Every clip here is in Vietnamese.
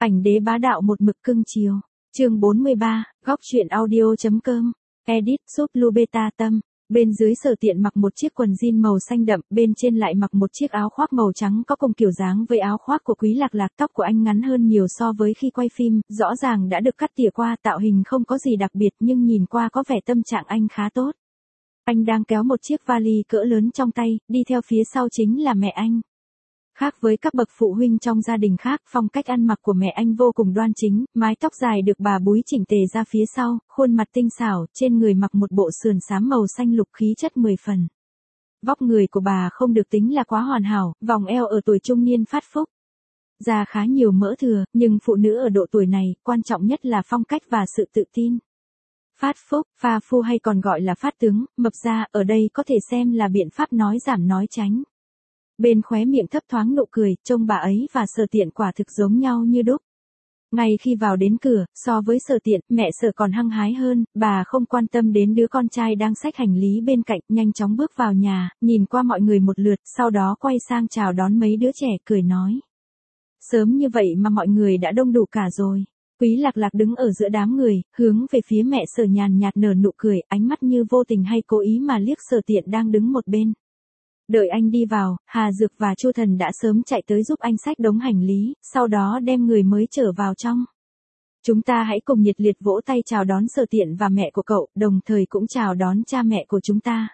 Ảnh đế bá đạo một mực cưng chiều. Chương 43, góc truyện audio.com. Edit giúp Lubeta Tâm. Bên dưới Sở Tiện mặc một chiếc quần jean màu xanh đậm, bên trên lại mặc một chiếc áo khoác màu trắng có cùng kiểu dáng với áo khoác của Quý Lạc Lạc. Tóc của anh ngắn hơn nhiều so với khi quay phim, rõ ràng đã được cắt tỉa qua, tạo hình không có gì đặc biệt nhưng nhìn qua có vẻ tâm trạng anh khá tốt. Anh đang kéo một chiếc vali cỡ lớn trong tay, đi theo phía sau chính là mẹ anh. Khác với các bậc phụ huynh trong gia đình khác, phong cách ăn mặc của mẹ anh vô cùng đoan chính, mái tóc dài được bà búi chỉnh tề ra phía sau, khuôn mặt tinh xảo, trên người mặc một bộ sườn xám màu xanh lục khí chất 10 phần. Vóc người của bà không được tính là quá hoàn hảo, vòng eo ở tuổi trung niên phát phúc. Da khá nhiều mỡ thừa, nhưng phụ nữ ở độ tuổi này, quan trọng nhất là phong cách và sự tự tin. Phát phúc, pha phu hay còn gọi là phát tướng, mập ra, ở đây có thể xem là biện pháp nói giảm nói tránh. Bên khóe miệng thấp thoáng nụ cười, trông bà ấy và Sở Tiện quả thực giống nhau như đúc. Ngay khi vào đến cửa, so với Sở Tiện, mẹ Sở còn hăng hái hơn, bà không quan tâm đến đứa con trai đang xách hành lý bên cạnh, nhanh chóng bước vào nhà, nhìn qua mọi người một lượt, sau đó quay sang chào đón mấy đứa trẻ, cười nói. Sớm như vậy mà mọi người đã đông đủ cả rồi. Quý Lạc Lạc đứng ở giữa đám người, hướng về phía mẹ Sở nhàn nhạt nở nụ cười, ánh mắt như vô tình hay cố ý mà liếc Sở Tiện đang đứng một bên. Đợi anh đi vào, Hà Dược và Chu Thần đã sớm chạy tới giúp anh xách đống hành lý, sau đó đem người mới trở vào trong. Chúng ta hãy cùng nhiệt liệt vỗ tay chào đón Sở Tiện và mẹ của cậu, đồng thời cũng chào đón cha mẹ của chúng ta.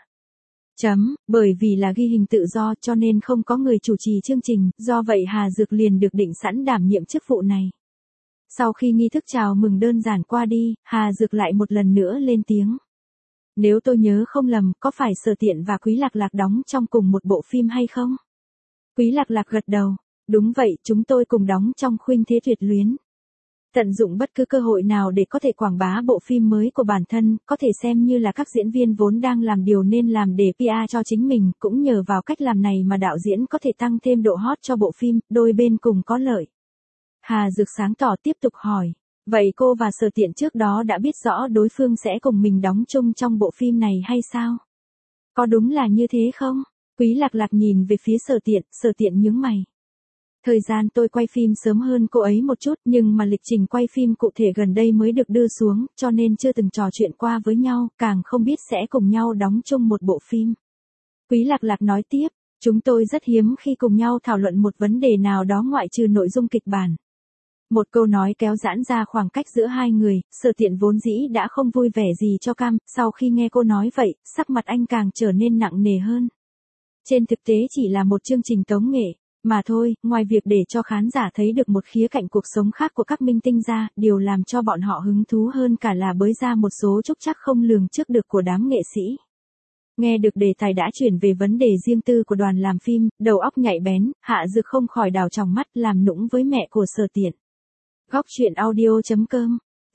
Bởi vì là ghi hình tự do cho nên không có người chủ trì chương trình, do vậy Hà Dược liền được định sẵn đảm nhiệm chức vụ này. Sau khi nghi thức chào mừng đơn giản qua đi, Hà Dược lại một lần nữa lên tiếng. Nếu tôi nhớ không lầm, có phải Sở Tiện và Quý Lạc Lạc đóng trong cùng một bộ phim hay không? Quý Lạc Lạc gật đầu. Đúng vậy, chúng tôi cùng đóng trong Khuynh Thế Tuyệt Luyến. Tận dụng bất cứ cơ hội nào để có thể quảng bá bộ phim mới của bản thân, có thể xem như là các diễn viên vốn đang làm điều nên làm để PR cho chính mình, cũng nhờ vào cách làm này mà đạo diễn có thể tăng thêm độ hot cho bộ phim, đôi bên cùng có lợi. Hà Dược sáng tỏ tiếp tục hỏi. Vậy cô và Sở Tiện trước đó đã biết rõ đối phương sẽ cùng mình đóng chung trong bộ phim này hay sao? Có đúng là như thế không? Quý Lạc Lạc nhìn về phía Sở Tiện nhướng mày. Thời gian tôi quay phim sớm hơn cô ấy một chút nhưng mà lịch trình quay phim cụ thể gần đây mới được đưa xuống cho nên chưa từng trò chuyện qua với nhau, càng không biết sẽ cùng nhau đóng chung một bộ phim. Quý Lạc Lạc nói tiếp, chúng tôi rất hiếm khi cùng nhau thảo luận một vấn đề nào đó ngoại trừ nội dung kịch bản. Một câu nói kéo giãn ra khoảng cách giữa hai người, Sở Tiện vốn dĩ đã không vui vẻ gì cho cam, sau khi nghe cô nói vậy, sắc mặt anh càng trở nên nặng nề hơn. Trên thực tế chỉ là một chương trình tống nghệ, mà thôi, ngoài việc để cho khán giả thấy được một khía cạnh cuộc sống khác của các minh tinh ra, điều làm cho bọn họ hứng thú hơn cả là bới ra một số trúc trắc không lường trước được của đám nghệ sĩ. Nghe được đề tài đã chuyển về vấn đề riêng tư của đoàn làm phim, đầu óc nhạy bén, Hạ Dược không khỏi đào tròng mắt làm nũng với mẹ của Sở Tiện. Góc truyện audio.com.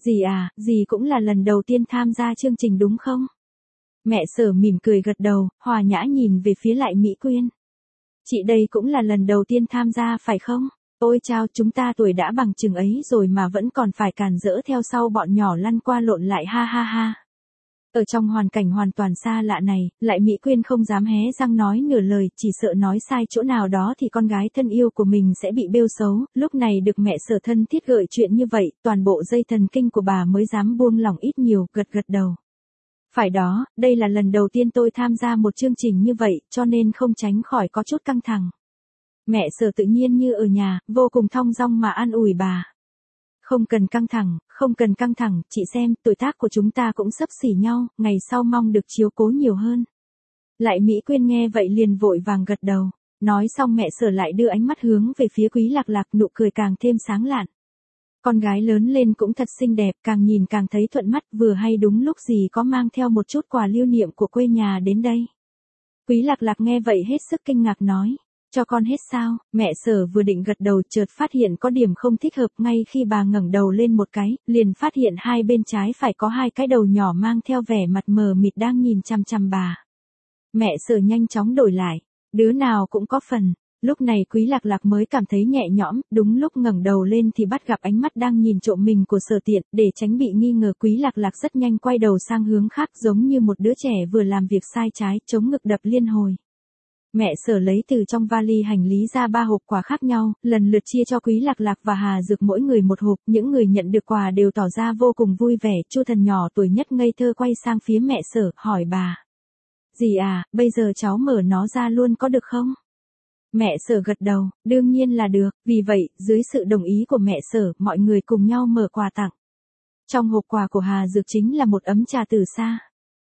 Dì cũng là lần đầu tiên tham gia chương trình đúng không? Mẹ Sở mỉm cười gật đầu, hòa nhã nhìn về phía lại Mỹ Quyên. Chị đây cũng là lần đầu tiên tham gia phải không? Ôi chao, chúng ta tuổi đã bằng chừng ấy rồi mà vẫn còn phải càn rỡ theo sau bọn nhỏ lăn qua lộn lại ha ha ha. Ở trong hoàn cảnh hoàn toàn xa lạ này, lại Mỹ Quyên không dám hé răng nói nửa lời, chỉ sợ nói sai chỗ nào đó thì con gái thân yêu của mình sẽ bị bêu xấu, lúc này được mẹ Sở thân thiết gợi chuyện như vậy, toàn bộ dây thần kinh của bà mới dám buông lỏng ít nhiều, gật đầu. Phải đó, đây là lần đầu tiên tôi tham gia một chương trình như vậy, cho nên không tránh khỏi có chút căng thẳng. Mẹ Sở tự nhiên như ở nhà, vô cùng thong dong mà an ủi bà. Không cần căng thẳng, chị xem, tuổi tác của chúng ta cũng xấp xỉ nhau, ngày sau mong được chiếu cố nhiều hơn. Lại Mỹ Quyên nghe vậy liền vội vàng gật đầu, nói xong mẹ Sở lại đưa ánh mắt hướng về phía Quý Lạc Lạc, nụ cười càng thêm sáng lạn. Con gái lớn lên cũng thật xinh đẹp, càng nhìn càng thấy thuận mắt, vừa hay đúng lúc gì có mang theo một chút quà lưu niệm của quê nhà đến đây. Quý Lạc Lạc nghe vậy hết sức kinh ngạc nói. Cho con hết sao? Mẹ Sở vừa định gật đầu chợt phát hiện có điểm không thích hợp, ngay khi bà ngẩng đầu lên một cái, liền phát hiện hai bên trái phải có hai cái đầu nhỏ mang theo vẻ mặt mờ mịt đang nhìn chằm chằm bà. Mẹ Sở nhanh chóng đổi lại, đứa nào cũng có phần. Lúc này Quý Lạc Lạc mới cảm thấy nhẹ nhõm, đúng lúc ngẩng đầu lên thì bắt gặp ánh mắt đang nhìn trộm mình của Sở Tiện, để tránh bị nghi ngờ Quý Lạc Lạc rất nhanh quay đầu sang hướng khác giống như một đứa trẻ vừa làm việc sai trái, chống ngực đập liên hồi. Mẹ Sở lấy từ trong vali hành lý ra 3 hộp quà khác nhau, lần lượt chia cho Quý Lạc Lạc và Hà Dược mỗi người một hộp, những người nhận được quà đều tỏ ra vô cùng vui vẻ, Chu Thần nhỏ tuổi nhất ngây thơ quay sang phía mẹ Sở, hỏi bà. Dì à, bây giờ cháu mở nó ra luôn có được không? Mẹ Sở gật đầu, đương nhiên là được, vì vậy, dưới sự đồng ý của mẹ Sở, mọi người cùng nhau mở quà tặng. Trong hộp quà của Hà Dược chính là một ấm trà từ xa.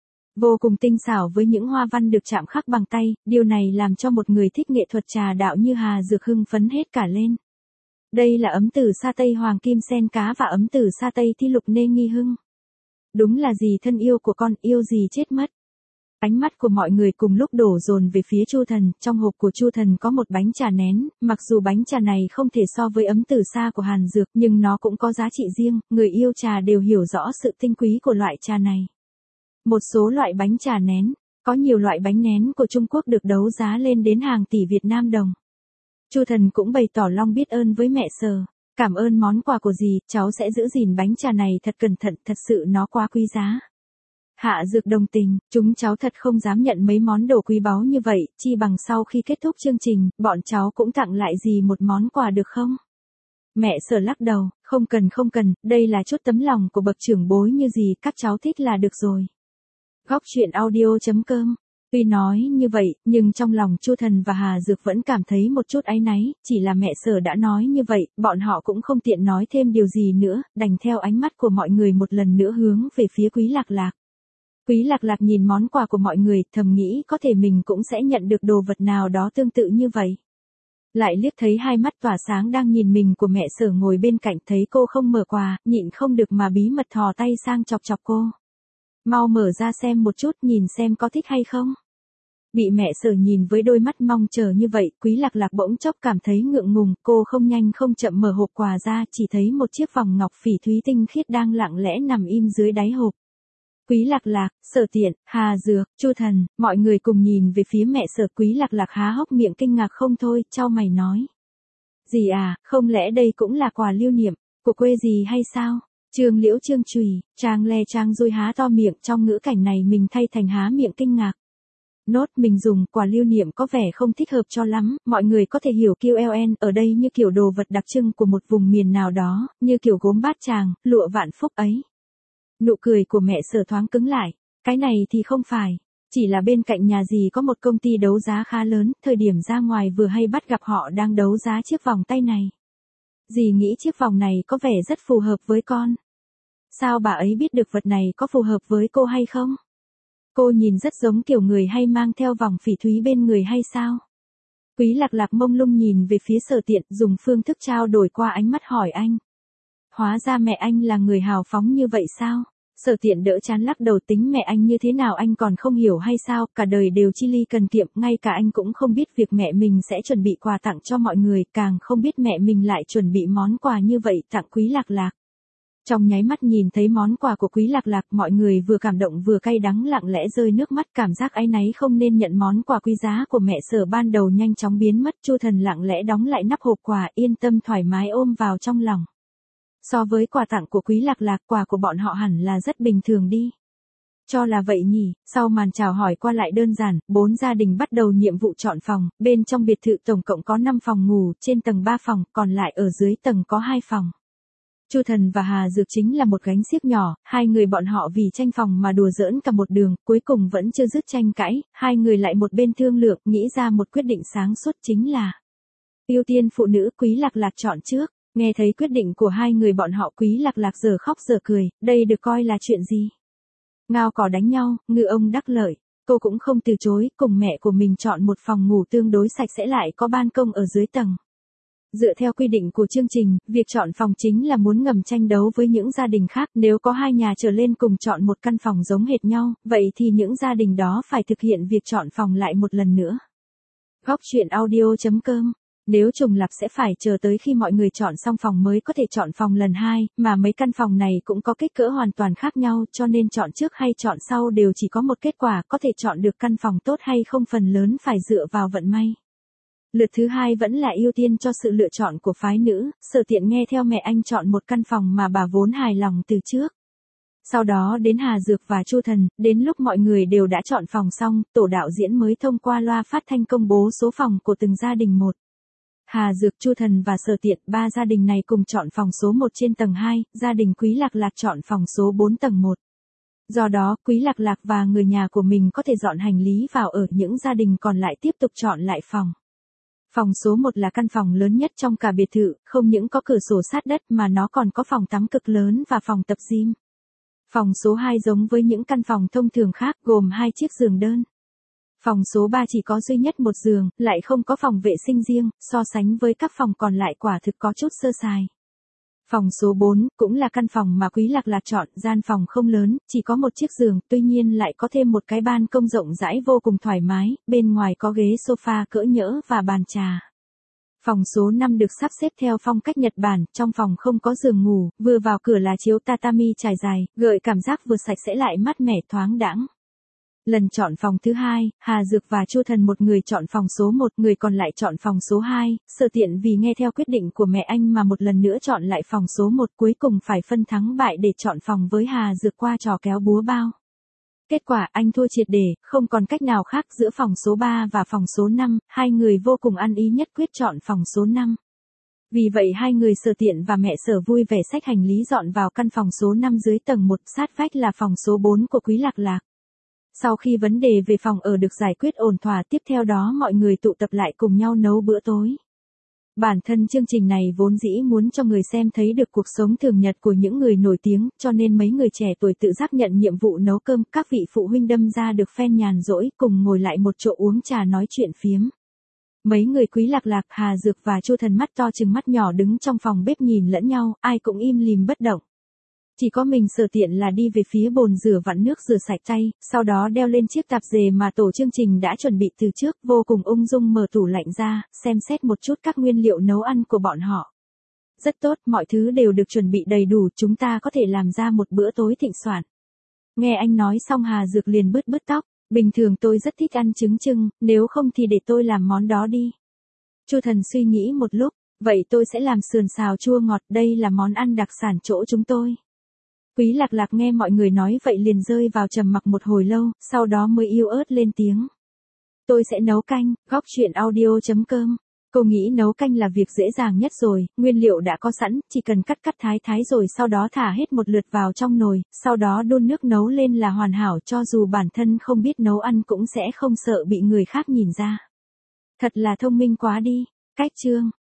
Vô cùng tinh xảo với những hoa văn được chạm khắc bằng tay, điều này làm cho một người thích nghệ thuật trà đạo như Hà Dược hưng phấn hết cả lên. Đây là ấm từ sa tây hoàng kim sen cá và ấm từ sa tây thi lục nê nghi hưng. Đúng là dì thân yêu của con, yêu dì chết mất. Ánh mắt của mọi người cùng lúc đổ dồn về phía Chu Thần, trong hộp của Chu Thần có một bánh trà nén, mặc dù bánh trà này không thể so với ấm từ sa của Hàn Dược, nhưng nó cũng có giá trị riêng, người yêu trà đều hiểu rõ sự tinh quý của loại trà này. Một số loại bánh trà nén, có nhiều loại bánh nén của Trung Quốc được đấu giá lên đến hàng tỷ Việt Nam đồng. Chu Thần cũng bày tỏ lòng biết ơn với mẹ Sở. Cảm ơn món quà của dì, cháu sẽ giữ gìn bánh trà này thật cẩn thận, thật sự nó quá quý giá. Hạ Dược đồng tình, chúng cháu thật không dám nhận mấy món đồ quý báu như vậy, chi bằng sau khi kết thúc chương trình, bọn cháu cũng tặng lại dì một món quà được không? Mẹ Sở lắc đầu, không cần, đây là chút tấm lòng của bậc trưởng bối như dì, các cháu thích là được rồi. Góc truyện audio.com. Tuy nói như vậy, nhưng trong lòng Chu Thần và Hà Dược vẫn cảm thấy một chút áy náy, chỉ là mẹ Sở đã nói như vậy, bọn họ cũng không tiện nói thêm điều gì nữa, đành theo ánh mắt của mọi người một lần nữa hướng về phía Quý Lạc Lạc. Quý Lạc Lạc nhìn món quà của mọi người, thầm nghĩ có thể mình cũng sẽ nhận được đồ vật nào đó tương tự như vậy. Lại liếc thấy hai mắt tỏa sáng đang nhìn mình của mẹ Sở ngồi bên cạnh, thấy cô không mở quà, nhịn không được mà bí mật thò tay sang chọc chọc cô. Mau mở ra xem một chút, nhìn xem có thích hay không. Bị mẹ Sở nhìn với đôi mắt mong chờ như vậy, Quý Lạc Lạc bỗng chốc cảm thấy ngượng ngùng, cô không nhanh không chậm mở hộp quà ra, chỉ thấy một chiếc vòng ngọc phỉ thúy tinh khiết đang lặng lẽ nằm im dưới đáy hộp. Quý Lạc Lạc, Sở Tiện, Hà Dược, Chu Thần, mọi người cùng nhìn về phía mẹ Sở. Quý Lạc Lạc há hốc miệng kinh ngạc không thôi, chau mày nói. Dì à, không lẽ đây cũng là quà lưu niệm, của quê dì hay sao? Trương Liễu Trương Trùy, Trang Le Trang Dôi há to miệng, trong ngữ cảnh này mình thay thành há miệng kinh ngạc. Nốt mình dùng quà lưu niệm có vẻ không thích hợp cho lắm, mọi người có thể hiểu QLN ở đây như kiểu đồ vật đặc trưng của một vùng miền nào đó, như kiểu gốm Bát Tràng, lụa Vạn Phúc ấy. Nụ cười của mẹ Sở thoáng cứng lại, cái này thì không phải, chỉ là bên cạnh nhà dì có một công ty đấu giá khá lớn, thời điểm ra ngoài vừa hay bắt gặp họ đang đấu giá chiếc vòng tay này. Dì nghĩ chiếc vòng này có vẻ rất phù hợp với con. Sao bà ấy biết được vật này có phù hợp với cô hay không? Cô nhìn rất giống kiểu người hay mang theo vòng phỉ thúy bên người hay sao? Quý Lạc Lạc mông lung nhìn về phía Sở Tiện, dùng phương thức trao đổi qua ánh mắt hỏi anh. Hóa ra mẹ anh là người hào phóng như vậy sao? Sở Tiện đỡ chán lắc đầu, tính mẹ anh như thế nào anh còn không hiểu hay sao, cả đời đều chi ly cần kiệm, ngay cả anh cũng không biết việc mẹ mình sẽ chuẩn bị quà tặng cho mọi người, càng không biết mẹ mình lại chuẩn bị món quà như vậy tặng Quý Lạc Lạc. Trong nháy mắt nhìn thấy món quà của Quý Lạc Lạc, mọi người vừa cảm động vừa cay đắng lặng lẽ rơi nước mắt, cảm giác áy náy không nên nhận món quà quý giá của mẹ Sở ban đầu nhanh chóng biến mất. Chu Thần lặng lẽ đóng lại nắp hộp quà, yên tâm thoải mái ôm vào trong lòng. So với quà tặng của Quý Lạc Lạc, quà của bọn họ hẳn là rất bình thường đi. Cho là vậy nhỉ. Sau màn chào hỏi qua lại đơn giản, 4 gia đình bắt đầu nhiệm vụ chọn phòng. Bên trong biệt thự tổng cộng có 5 phòng ngủ, trên tầng 3 phòng, còn lại ở dưới tầng có 2 phòng. Chu Thần và Hà Dược chính là một gánh xiếc nhỏ, hai người bọn họ vì tranh phòng mà đùa giỡn cả một đường, cuối cùng vẫn chưa dứt tranh cãi, hai người lại một bên thương lượng, nghĩ ra một quyết định sáng suốt, chính là ưu tiên phụ nữ. Quý Lạc Lạc chọn trước. Nghe thấy quyết định của hai người bọn họ, Quý Lạc Lạc giờ khóc giờ cười, đây được coi là chuyện gì? Ngao cỏ đánh nhau, ngư ông đắc lợi. Cô cũng không từ chối, cùng mẹ của mình chọn một phòng ngủ tương đối sạch sẽ lại có ban công ở dưới tầng. Dựa theo quy định của chương trình, việc chọn phòng chính là muốn ngầm tranh đấu với những gia đình khác, nếu có hai nhà trở lên cùng chọn một căn phòng giống hệt nhau, vậy thì những gia đình đó phải thực hiện việc chọn phòng lại một lần nữa. Góc truyện audio.com. Nếu trùng lặp sẽ phải chờ tới khi mọi người chọn xong phòng mới có thể chọn phòng lần 2, mà mấy căn phòng này cũng có kích cỡ hoàn toàn khác nhau, cho nên chọn trước hay chọn sau đều chỉ có một kết quả, có thể chọn được căn phòng tốt hay không phần lớn phải dựa vào vận may. Lượt thứ 2 vẫn là ưu tiên cho sự lựa chọn của phái nữ. Sở Tiện nghe theo mẹ anh chọn một căn phòng mà bà vốn hài lòng từ trước. Sau đó đến Hà Dược và Chu Thần, đến lúc mọi người đều đã chọn phòng xong, tổ đạo diễn mới thông qua loa phát thanh công bố số phòng của từng gia đình một. Hà Dược, Chu Thần và Sở Tiện, ba gia đình này cùng chọn phòng số 1 trên tầng 2, gia đình Quý Lạc Lạc chọn phòng số 4 tầng 1. Do đó, Quý Lạc Lạc và người nhà của mình có thể dọn hành lý vào ở, những gia đình còn lại tiếp tục chọn lại phòng. Phòng số 1 là căn phòng lớn nhất trong cả biệt thự, không những có cửa sổ sát đất mà nó còn có phòng tắm cực lớn và phòng tập gym. Phòng số 2 giống với những căn phòng thông thường khác, gồm 2 chiếc giường đơn. Phòng số 3 chỉ có duy nhất một giường, lại không có phòng vệ sinh riêng, so sánh với các phòng còn lại quả thực có chút sơ sài. Phòng số 4, cũng là căn phòng mà Quý Lạc Lạc chọn, gian phòng không lớn, chỉ có một chiếc giường, tuy nhiên lại có thêm một cái ban công rộng rãi vô cùng thoải mái, bên ngoài có ghế sofa cỡ nhỡ và bàn trà. Phòng số 5 được sắp xếp theo phong cách Nhật Bản, trong phòng không có giường ngủ, vừa vào cửa là chiếu tatami trải dài, gợi cảm giác vừa sạch sẽ lại mát mẻ thoáng đãng. Lần chọn phòng thứ 2, Hà Dược và Chu Thần một người chọn phòng số 1, người còn lại chọn phòng số 2, Sở Tiện vì nghe theo quyết định của mẹ anh mà một lần nữa chọn lại phòng số 1, cuối cùng phải phân thắng bại để chọn phòng với Hà Dược qua trò kéo búa bao. Kết quả anh thua triệt để, không còn cách nào khác giữa phòng số 3 và phòng số 5, hai người vô cùng ăn ý nhất quyết chọn phòng số 5. Vì vậy hai người Sở Tiện và mẹ Sở vui vẻ xách hành lý dọn vào căn phòng số 5 dưới tầng 1, sát vách là phòng số 4 của Quý Lạc Lạc. Sau khi vấn đề về phòng ở được giải quyết ổn thỏa, tiếp theo đó mọi người tụ tập lại cùng nhau nấu bữa tối. Bản thân chương trình này vốn dĩ muốn cho người xem thấy được cuộc sống thường nhật của những người nổi tiếng, cho nên mấy người trẻ tuổi tự giác nhận nhiệm vụ nấu cơm, các vị phụ huynh đâm ra được phen nhàn rỗi cùng ngồi lại một chỗ uống trà nói chuyện phiếm. Mấy người Quý Lạc Lạc, Hà Dược và Chu Thần mắt to trừng mắt nhỏ đứng trong phòng bếp nhìn lẫn nhau, ai cũng im lìm bất động. Chỉ có mình Sở Tiện là đi về phía bồn rửa vặn nước rửa sạch tay, sau đó đeo lên chiếc tạp dề mà tổ chương trình đã chuẩn bị từ trước, vô cùng ung dung mở tủ lạnh ra, xem xét một chút các nguyên liệu nấu ăn của bọn họ. Rất tốt, mọi thứ đều được chuẩn bị đầy đủ, chúng ta có thể làm ra một bữa tối thịnh soạn. Nghe anh nói xong Hà Dược liền bứt bứt tóc, bình thường tôi rất thích ăn trứng chưng, nếu không thì để tôi làm món đó đi. Chu Thần suy nghĩ một lúc, vậy tôi sẽ làm sườn xào chua ngọt, đây là món ăn đặc sản chỗ chúng tôi. Quý Lạc Lạc nghe mọi người nói vậy liền rơi vào trầm mặc một hồi lâu, sau đó mới yếu ớt lên tiếng. Tôi sẽ nấu canh, góc chuyện audio.com. Cô nghĩ nấu canh là việc dễ dàng nhất rồi, nguyên liệu đã có sẵn, chỉ cần cắt thái rồi sau đó thả hết một lượt vào trong nồi, sau đó đun nước nấu lên là hoàn hảo, cho dù bản thân không biết nấu ăn cũng sẽ không sợ bị người khác nhìn ra. Thật là thông minh quá đi. Cách chương